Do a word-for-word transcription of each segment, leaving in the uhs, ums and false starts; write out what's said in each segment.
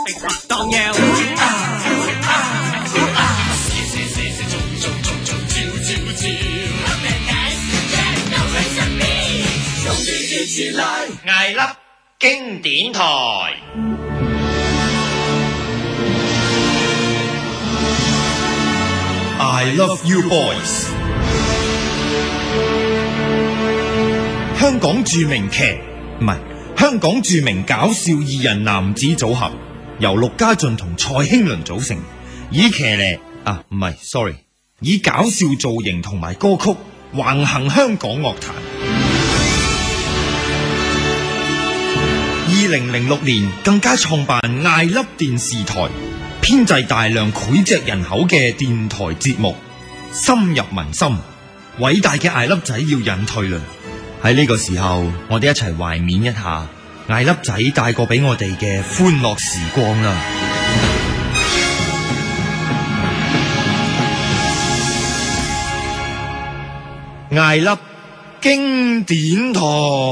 食麥當腰。 艾粒經典台。I love you boys。香港著名劇唔係香港著名搞笑二人男子組合，由陸家俊同蔡興倫組成，以騎呢啊唔係 sorry， 以搞笑造型同埋歌曲橫行香港樂壇。二零零六年更加創辦艾粒電視台，編製大量膾炙人口嘅電台節目，深入民心。偉大嘅艾粒仔要隱退啦！喺呢個時候，我哋一齊懷緬一下艾粒仔帶過俾我哋嘅歡樂時光啦！艾粒經典台。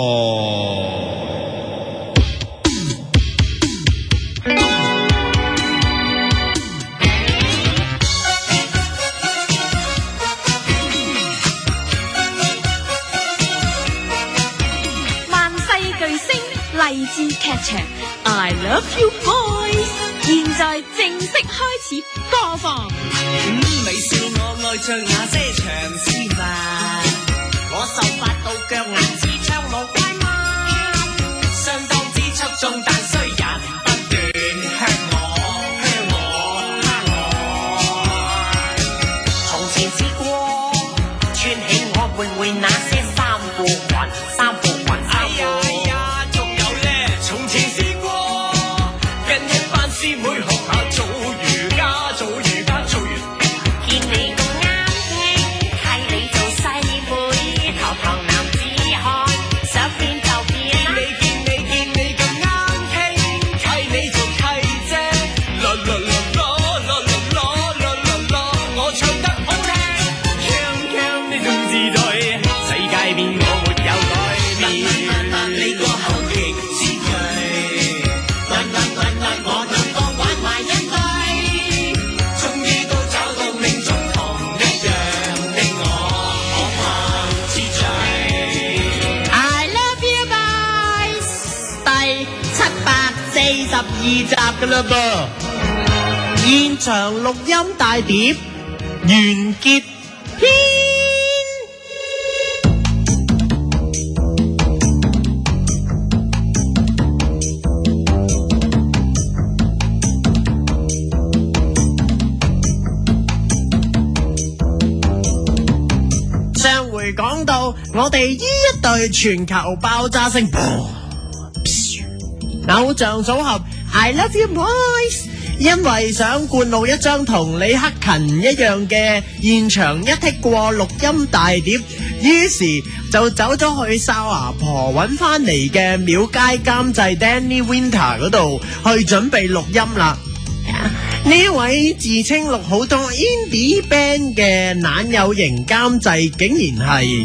勵志劇場 I love you boys， 現在正式開始播放。 嗯，微笑我愛着那些長絲襪，我秀發到腳眼似槍無怪嗎？相當之出眾，但衰人不斷向我向我蝦我。從前試過穿起我會會那些衫褲裙衫褲裙衫褲。師妹學下做瑜伽，做瑜伽，做瑜伽。見你咁啱聽，係你做細妹，頭頭男子漢，想變就變啦。見你見你見你咁啱聽，係你做契姐。啦啦啦啦啦啦啦啦啦，我唱得好聽，鏘鏘呢種自在，世界變我沒有改變。你個口極之最，慢慢慢慢我。 十二集噶啦噃，現場錄音大碟完結篇。上回講到我哋呢一隊全球爆炸性偶像組合 I love you boys， 因為想灌錄一張同李克勤一樣嘅現場一剔過錄音大碟，於是就走咗去哨牙婆揾翻嚟嘅廟街監製 Danny Winter 嗰度去準備錄音啦。呢位自稱錄好多 indie band 嘅懶有型監製，竟然係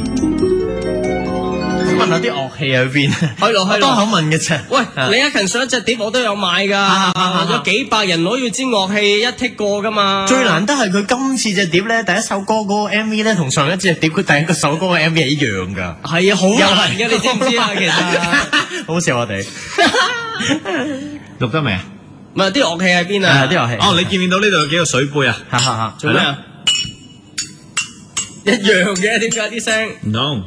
問下啲樂器喺邊？ 係咯係咯，多口問嘅啫。喂，李克勤上一隻碟我都有買㗎，有幾百人攞要支樂器一剔過㗎嘛。 最難得係佢今次隻碟咧，第一首歌嗰個 M V 咧，同上一隻碟佢第一個首歌嘅 M V 係一樣㗎。 係啊，好難嘅，你知唔知啊？其實好笑我哋錄得未啊？ 唔係啲樂器喺邊啊？ 啲樂器。 哦，你見唔見到呢度有幾個水杯啊？ 哈哈哈！ 做咩啊？一樣嘅，點解啲聲？ 唔同。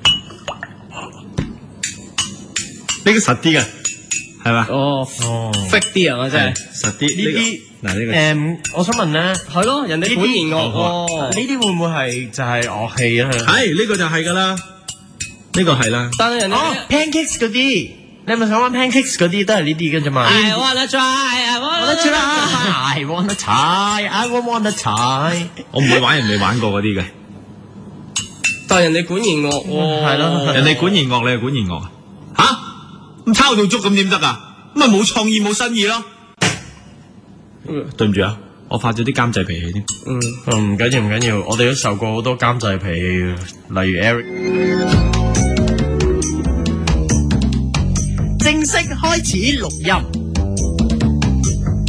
呢個實啲嘅，係嘛？ 哦哦 ，fake 啲啊！我真係實啲呢啲嗱呢個誒，我想問咧， 係咯，人哋管弦樂喎， 呢啲會唔會係就係樂器啊？ 係呢個就係㗎啦，呢個係啦。 但係人哋哦 pancakes 嗰啲，你係咪想玩 pancakes 嗰啲都係呢啲嘅啫嘛 ？I wanna try, I wanna try, I wanna try, I wanna try。 我唔會玩人哋玩過嗰啲嘅。 但係人哋管弦樂喎， 係咯， 人哋管弦樂，你係管弦樂啊？嚇！咁抄到足咁點得啊？咁咪冇創意冇新意咯。嗯、對唔住啊，我發咗啲監製脾氣添。 嗯，唔緊要唔緊要，我哋都受過好多監製脾氣，例如 Eric。正式開始錄音。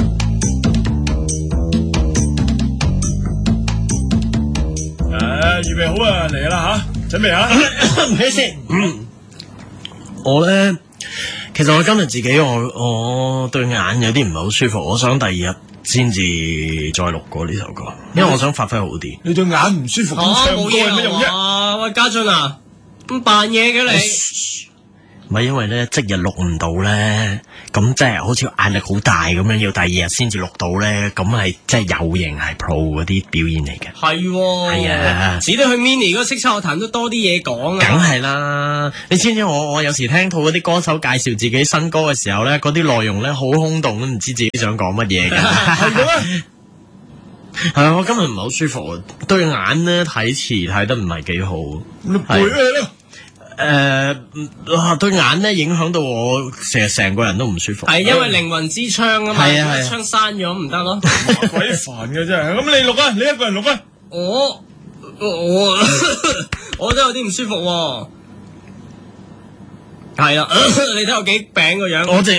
啊，預備好啊，嚟啦吓，準備啊！ 唔好先。我咧，其實我今日自己我我對眼有啲唔係好舒服，我想第二日先至再錄過呢首歌，因為我想發揮好啲。 你對眼唔舒服，咁唱歌有咩用啫？ 啊，喂，家俊啊，咁扮嘢嘅你？ 唔係因為咧即日錄唔到咧，咁即係好似壓力好大咁樣，要第二日先至錄到咧，咁係即係有型係 pro 嗰啲表演嚟嘅。 係喎， 係啊， 只得去 mini 嗰個叱咤樂壇都多啲嘢講啊。 梗係啦，你知唔知我我有時聽到嗰啲歌手介紹自己新歌嘅時候咧，嗰啲內容咧好空洞，都唔知自己想講乜嘢㗎。 係咁咩？ 係啊，我今日唔係好舒服，對眼咧睇詞睇得唔係幾好。 你背咩咯？ 誒、呃，對眼咧影響到我成日成個人都唔舒服。 係因為靈魂之槍啊嘛， 係啊係啊槍閂咗唔得咯。 鬼煩嘅真係，咁你錄啊，你一個人錄啊。 我我我都有啲唔舒服喎。係啊，你睇我幾餅個樣。 我淨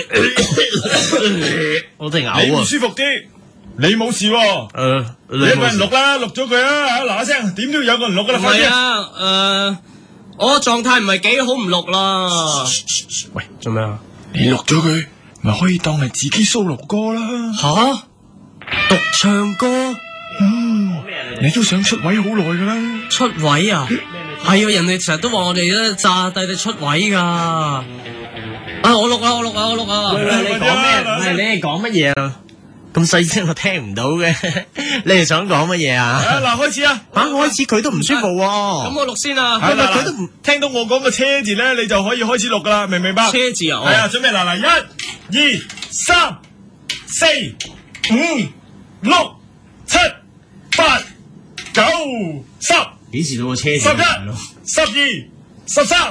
我淨嘔啊！ 你唔舒服啲，你冇事喎。 誒、呃， 你一個人錄啦，錄咗佢啊，嗱嗱聲，點都要有個人錄噶啦， 唔快啲。 係啊，誒、呃，我狀態唔係幾好，唔錄啦。 喂，做咩啊？ 你錄咗佢，咪可以當係自己 solo 歌啦。 吓？獨唱歌？ 嗯，你都想出位好耐噶啦。 出位啊？係啊，人哋成日都話我哋咧炸弟弟出位噶。啊，我錄啊，我錄啊，我錄啊。 喂喂，你講咩？唔係你係講乜嘢啊？咁細聲我聽唔到嘅，你哋想講乜嘢啊？ 啊，嗱，開始啊！ 嚇，開始佢都唔舒服喎。 咁我錄先啊。 係啦， 佢都唔聽到我講個車字咧，你就可以開始錄噶啦，明唔明白？ 車字啊？ 係啊，準備嗱嗱，一、二、三、四、五、六、七、八、九、十、 幾時到個車字？ 十一、十二、十三、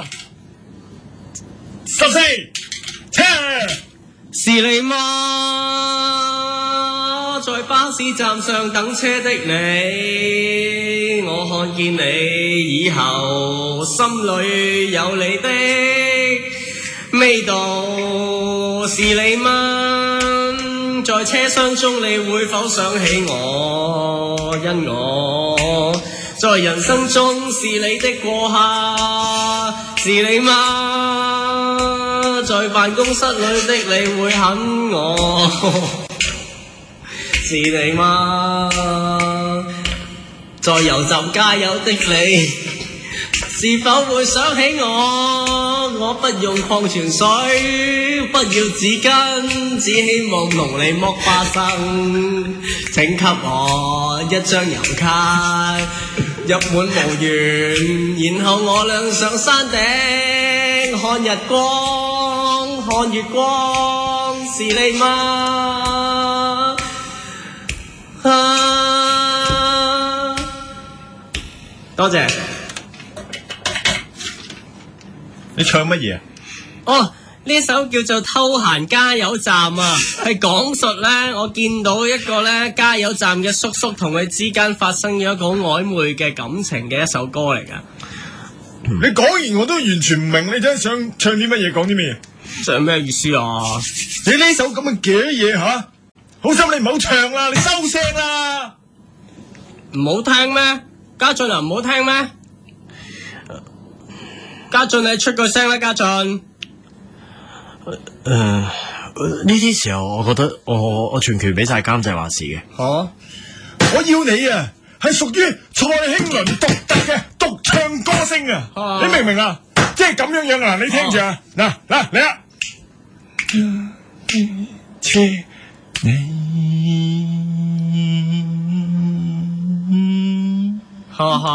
十四，車。 是你嗎？在巴士站上等車的你，我看見你以後，心裏有你的味道。是你嗎？在車廂中你會否想起我？因我在人生中是你的過客。是你嗎？在辦公室裏的你會恨我？是你嗎？在油站加油的你是否會想起我？我不用礦泉水，不要紙巾，只希望同你剝花生。請給我一張郵卡，入滿無緣，然後我倆上山頂看日光，看月光。是你嗎？啊，多謝。 你唱乜嘢啊？ 哦，呢首叫做《偷閒加油站》啊，係講述咧，我見到一個咧加油站嘅叔叔同佢之間發生咗一個好曖昧嘅感情嘅一首歌嚟噶。 你講完我都完全唔明，你真係想唱啲乜嘢，講啲乜嘢？ 即係咩意思啊？ 你呢首咁嘅嘅嘢吓，好心你唔好唱啦，你收聲啦！ 唔好聽咩？家俊啊，唔好聽咩？家俊你出個聲啦，家俊。 誒，呢啲時候我覺得我我全權俾晒監製話事嘅。 嚇、 我要你啊，係屬於蔡興倫獨特嘅獨唱歌聲啊！ 啊你明唔明啊？即係咁樣樣啊！你聽住啊！嗱嗱嚟啊！車你哈哈。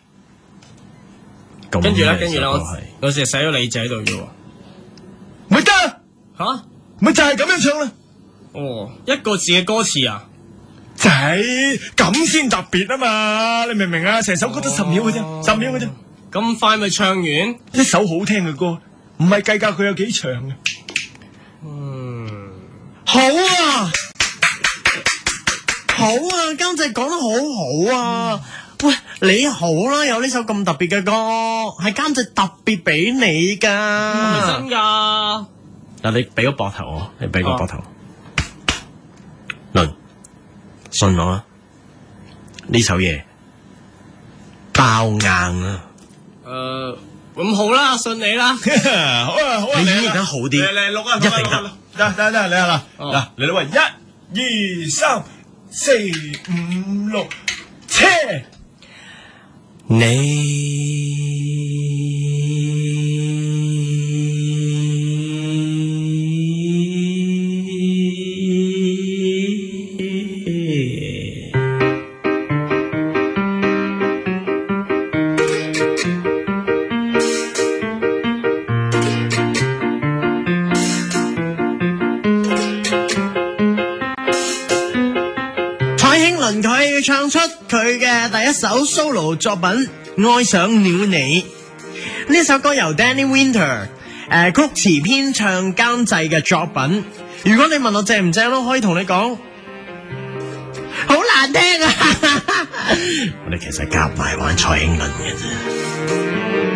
咁跟住咧， 嘅跟住咧，我首歌係有時寫咗你仔喺度啫喎。 咪得， 嚇？ 咪就係咁樣唱啦！ 哦，一個字嘅歌詞啊？ 仔咁先特別啊嘛！你明唔明啊？成首歌得十秒嘅啫，十秒嘅啫。 咁快咪唱完？ 一首好聽嘅歌，唔係計較佢有幾長嘅。 嗯， 好啊，好啊，監製講得好好啊！喂，你好啦，有呢首咁特別嘅歌，係監製特別俾你噶。 真噶？ 嗱，你俾個膊頭我，你俾個膊頭。倫，信我啦，呢首嘢爆硬啊！ 誒，咁好啦，信你啦。 好啊好啊， 你演繹得好啲， 嚟嚟錄啊， 一定得。 得得得，嚟啦哦嗱，嚟啦喂，一、二、三、四、五、六，車。 你蔡興倫佢唱出佢嘅第一首 solo 作品《愛上了你》。呢首歌由 Danny Winter 誒、曲詞編唱監製嘅作品。如果你問我正唔正咯，可以同你講好難聽啊！我哋其實夾埋玩蔡興倫嘅啫。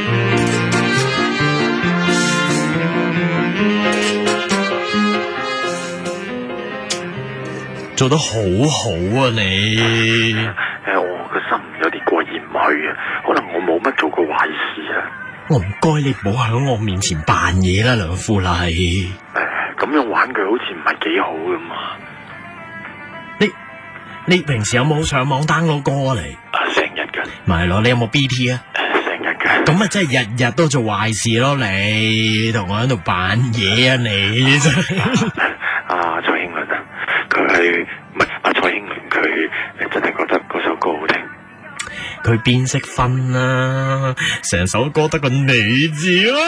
做得好好啊你！ 誒，我個心有啲過意唔去啊，可能我冇乜做過壞事啊。 我唔該你唔好喺我面前扮嘢啦，梁富麗。 誒，咁樣玩佢好似唔係幾好噶嘛。 你你平時有冇上網 download 歌嚟？ 啊，成日㗎。 咪係咯，你有冇 B T 啊？ 誒，成日㗎。 咁咪真係日日都做壞事咯，你同我喺度扮嘢啊你真係。 啊，蔡興倫啊，佢係唔係啊？蔡興倫佢誒真係覺得嗰首歌好聽。 佢邊識分啦？成首歌得個你字啦。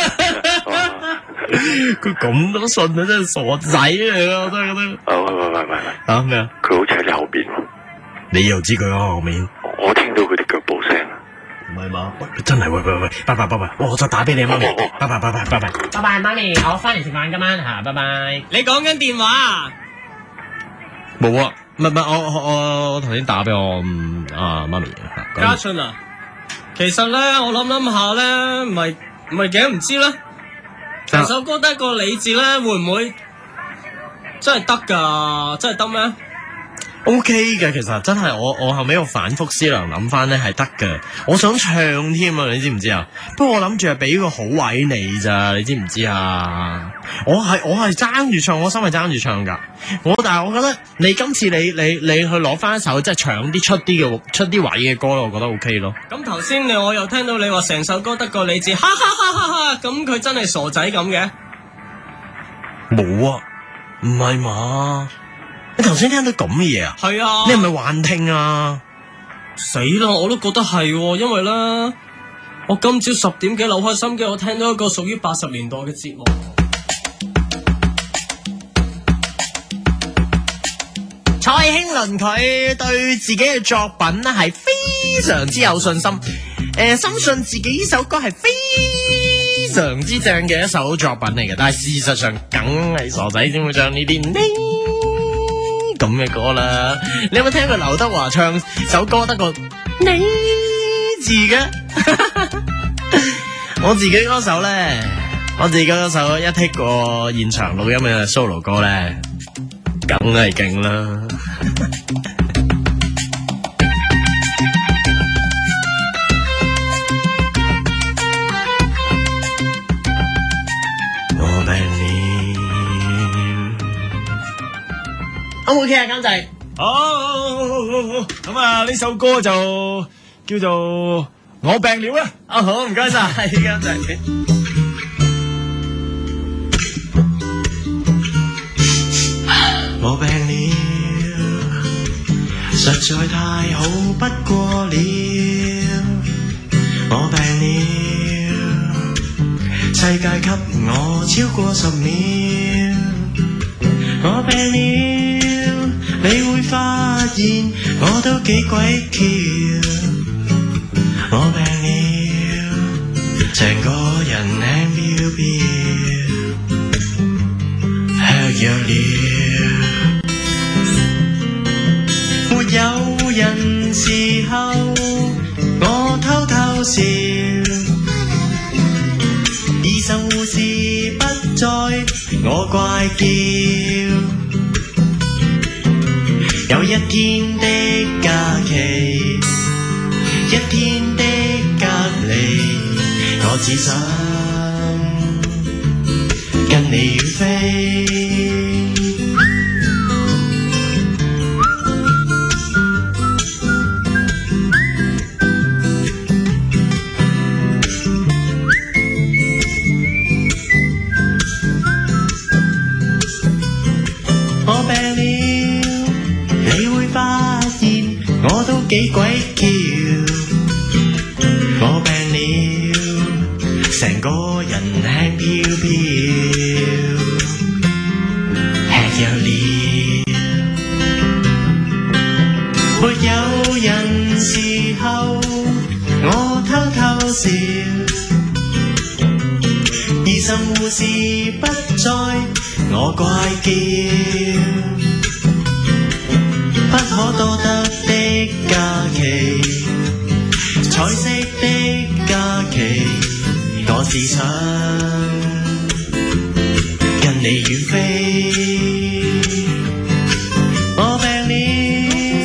佢咁都信啊，真係傻仔嚟咯，我真係覺得。 啊喂喂喂喂喂！ 啊咩啊？ 佢好似喺你後邊喎。 你又知佢喺後面？ 我聽到佢啲腳步聲。 唔係嘛？喂，真係喂喂喂，拜拜拜拜，我再打俾你媽咪，拜拜拜拜拜拜， 拜拜媽咪，我翻嚟食飯今晚嚇，拜拜。 你講緊電話？ 冇啊，唔係唔係，我我我頭先打俾我嗯啊媽咪。 家俊啊，其實咧我諗諗下咧，唔係唔係嘅，唔知咧。成首歌得個你字咧，會唔會真係得㗎？真係得咩？ O K 嘅，其實真係我我後尾我反覆思量諗翻咧係得嘅，我想唱添啊，你知唔知啊？不過我諗住係俾個好位你咋，你知唔知啊？我係我係爭住唱，我心係爭住唱噶。我但係我覺得你今次你你你去攞翻一首即係唱啲出啲嘅出啲位嘅歌咯，我覺得 O K 咯。 咁頭先你我又聽到你話成首歌得個你字，哈哈哈哈哈！咁佢真係傻仔咁嘅？ 冇啊，唔係嘛？你頭先聽到咁嘅嘢啊？ 係啊， 你係咪幻聽啊？ 死啦！我都覺得係喎，因為咧，我今朝十點幾扭開心機，我聽到一個屬於八十年代嘅節目。 蔡興倫佢對自己嘅作品咧係非常之有信心，誒、呃，深信自己呢首歌係非常之正嘅一首作品嚟嘅，但係事實上梗係傻仔先會唱呢啲呢咁嘅歌啦。你有冇聽過劉德華唱首歌得個你字嘅？我自己嗰首咧，我自己嗰首一剔過現場錄音嘅 solo 歌咧，梗係勁啦。我病了。O 唔 OK 啊，監製？ 好，咁啊呢首歌就叫做我病了啦。 啊好，唔該晒，監製。我病了，實在太好不過了。我病了，世界給我超過十秒。我病了，你會發現我都幾鬼巧。我病了，成個人輕飄飄，吃藥了。沒有人時候，我偷偷笑。醫生護士不在，我怪叫。有一天的假期， 一天的隔離，我只想跟你遠飛。我病了，你會發現我都幾鬼橋。我病了，成個人輕飄飄，吃藥了，沒有人時候，我偷偷笑。醫生護士不在，我怪叫，不可多得的假期，彩色的假期，我只想跟你遠飛。我病了，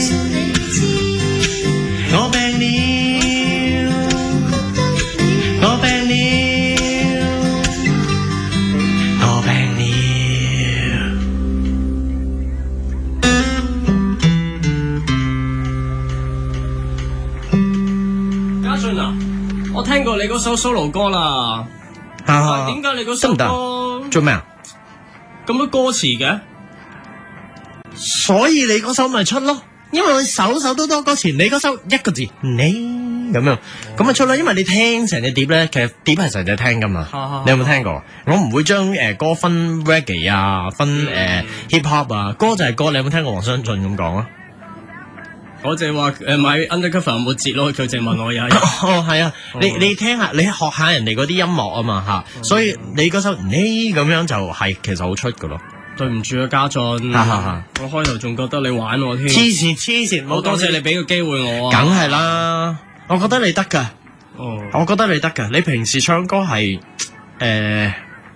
我病了，我病了，我病了。 家俊啊，我聽過你嗰首 solo 歌啦。 啊， 點解你嗰首歌做咩啊？ 咁多歌詞嘅？ 所以你嗰首咪出咯，因為我首首都多歌詞，你嗰首一個字你咁樣，咁咪出啦。因為你聽成隻碟咧，其實碟係成隻聽噶嘛。 啊、 你有冇聽過？我唔會將誒、呃、歌分 reggae 啊，分誒、呃、hip hop 啊，歌就係歌。你有冇聽過黃湘俊咁講啊？ 我淨係話誒買 undercover 有冇折咯，佢淨問我有。 哦，係啊，你你聽下，你學下人哋嗰啲音樂啊嘛嚇，嗯、所以你嗰首你咁樣就係其實好出噶咯。 對唔住啊，家俊，我開頭仲覺得你玩我添。 黐線黐線， 好多謝你俾個機會我啊。 梗係啦，我覺得你得噶。 哦， 我覺得你得噶。你平時唱歌係誒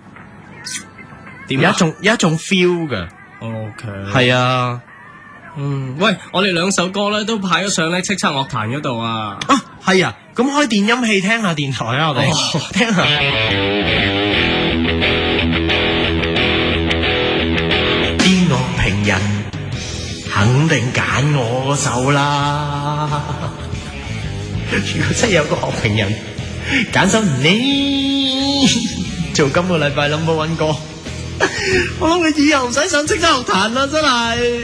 點有一種有一種 feel 嘅。 OK。 係啊。 嗯，喂，我哋兩首歌咧都派咗上咧叱咤樂壇嗰度啊！ 啊，係啊，咁開電音器聽下電台啊，我哋、哦、聽下。啲樂評人肯定揀我嗰首啦。如果真係有個樂評人揀首你做今個禮拜 number one 歌，我諗佢以後唔使上叱咤樂壇啦，真係。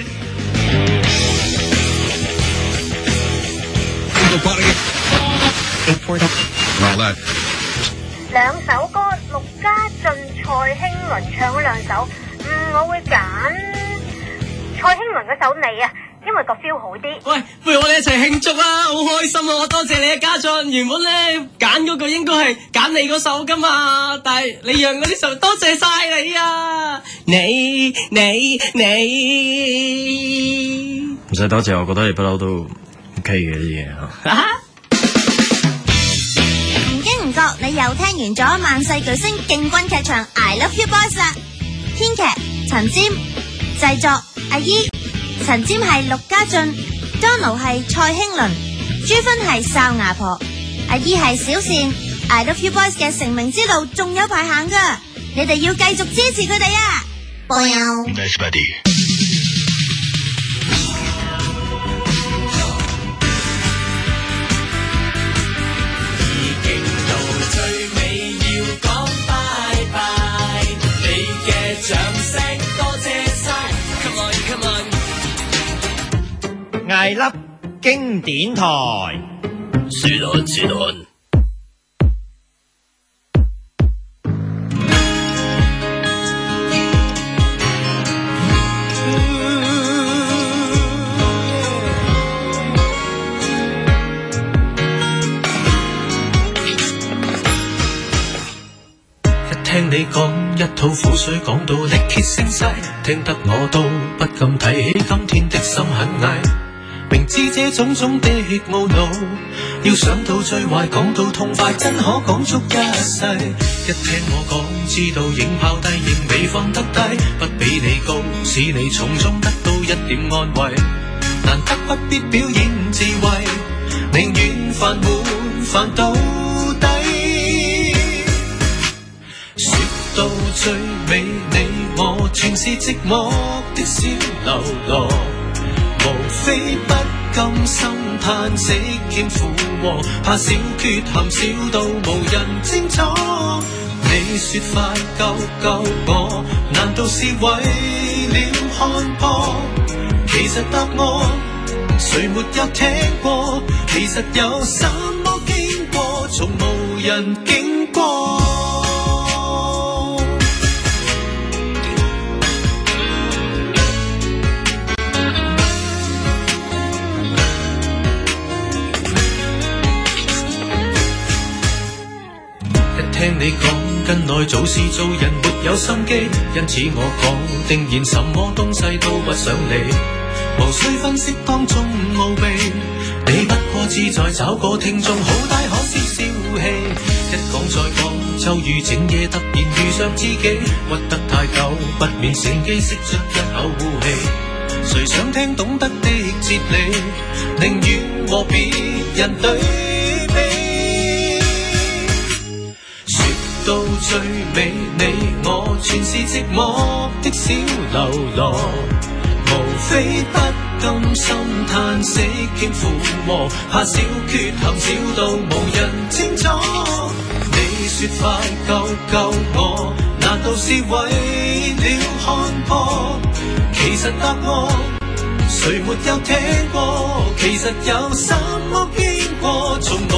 兩首歌，陸家俊、蔡興倫唱咗兩首，嗯，我會揀蔡興倫嗰首《你》啊，因為個 feel 好啲。 喂，不如我哋一齊慶祝啊！好開心啊！我多謝你啊，家俊。原本咧揀嗰個應該係揀你嗰首噶嘛，但係你讓嗰啲首，多謝晒你啊！你你你， 唔使多謝，我覺得你不嬲都 OK 嘅啲嘢嚇。 唔經唔覺，你又聽完咗萬世巨星勁軍劇場 I Love You Boys 啦。編劇陳占，製作阿姨。陳占係陸家俊 ，Donald 係蔡興倫，朱芬係哨牙婆，阿姨係小善。I Love You Boys 嘅成名之路仲有排行噶，你哋要繼續支持佢哋啊！波友。Nice buddy。 艾粒經典台， 是論是論。 一聽你講一吐苦水，講到力竭聲嘶，聽得我都不禁提起今天的心很翳。明知這種種的懊惱，要想到最壞，講到痛快，真可講足一世。一聽我講，知道仍拋低，仍未放得低，不比你高，使你從中得到一點安慰。難得不必表演智慧， 寧願煩滿煩到底。說到最尾，你我全是寂寞的小流羅，無非不甘心嘆息欠負荷，怕小缺陷少到無人清楚。你說快救救我，難道是為了看破？其實答案誰沒有聽過？其實有什麼經過，從無人經過。一聽你講近來做事做人沒有心機，因此我講定然什麼東西都不想理，無需分析當中奧秘。你不過志在找個聽眾，好大可笑笑氣。一講再講，就如整夜突然遇上知己，屈得太久，不免乘機釋出一口污氣。誰想聽懂得的哲理，寧願和別人對比。到最尾，你我全是寂寞的小流羅，無非不甘心嘆息欠負荷，怕小缺陷少到無人清楚。你說快救救我，難道是為了看破？其實答案誰沒有聽過？其實有什麼經過，從無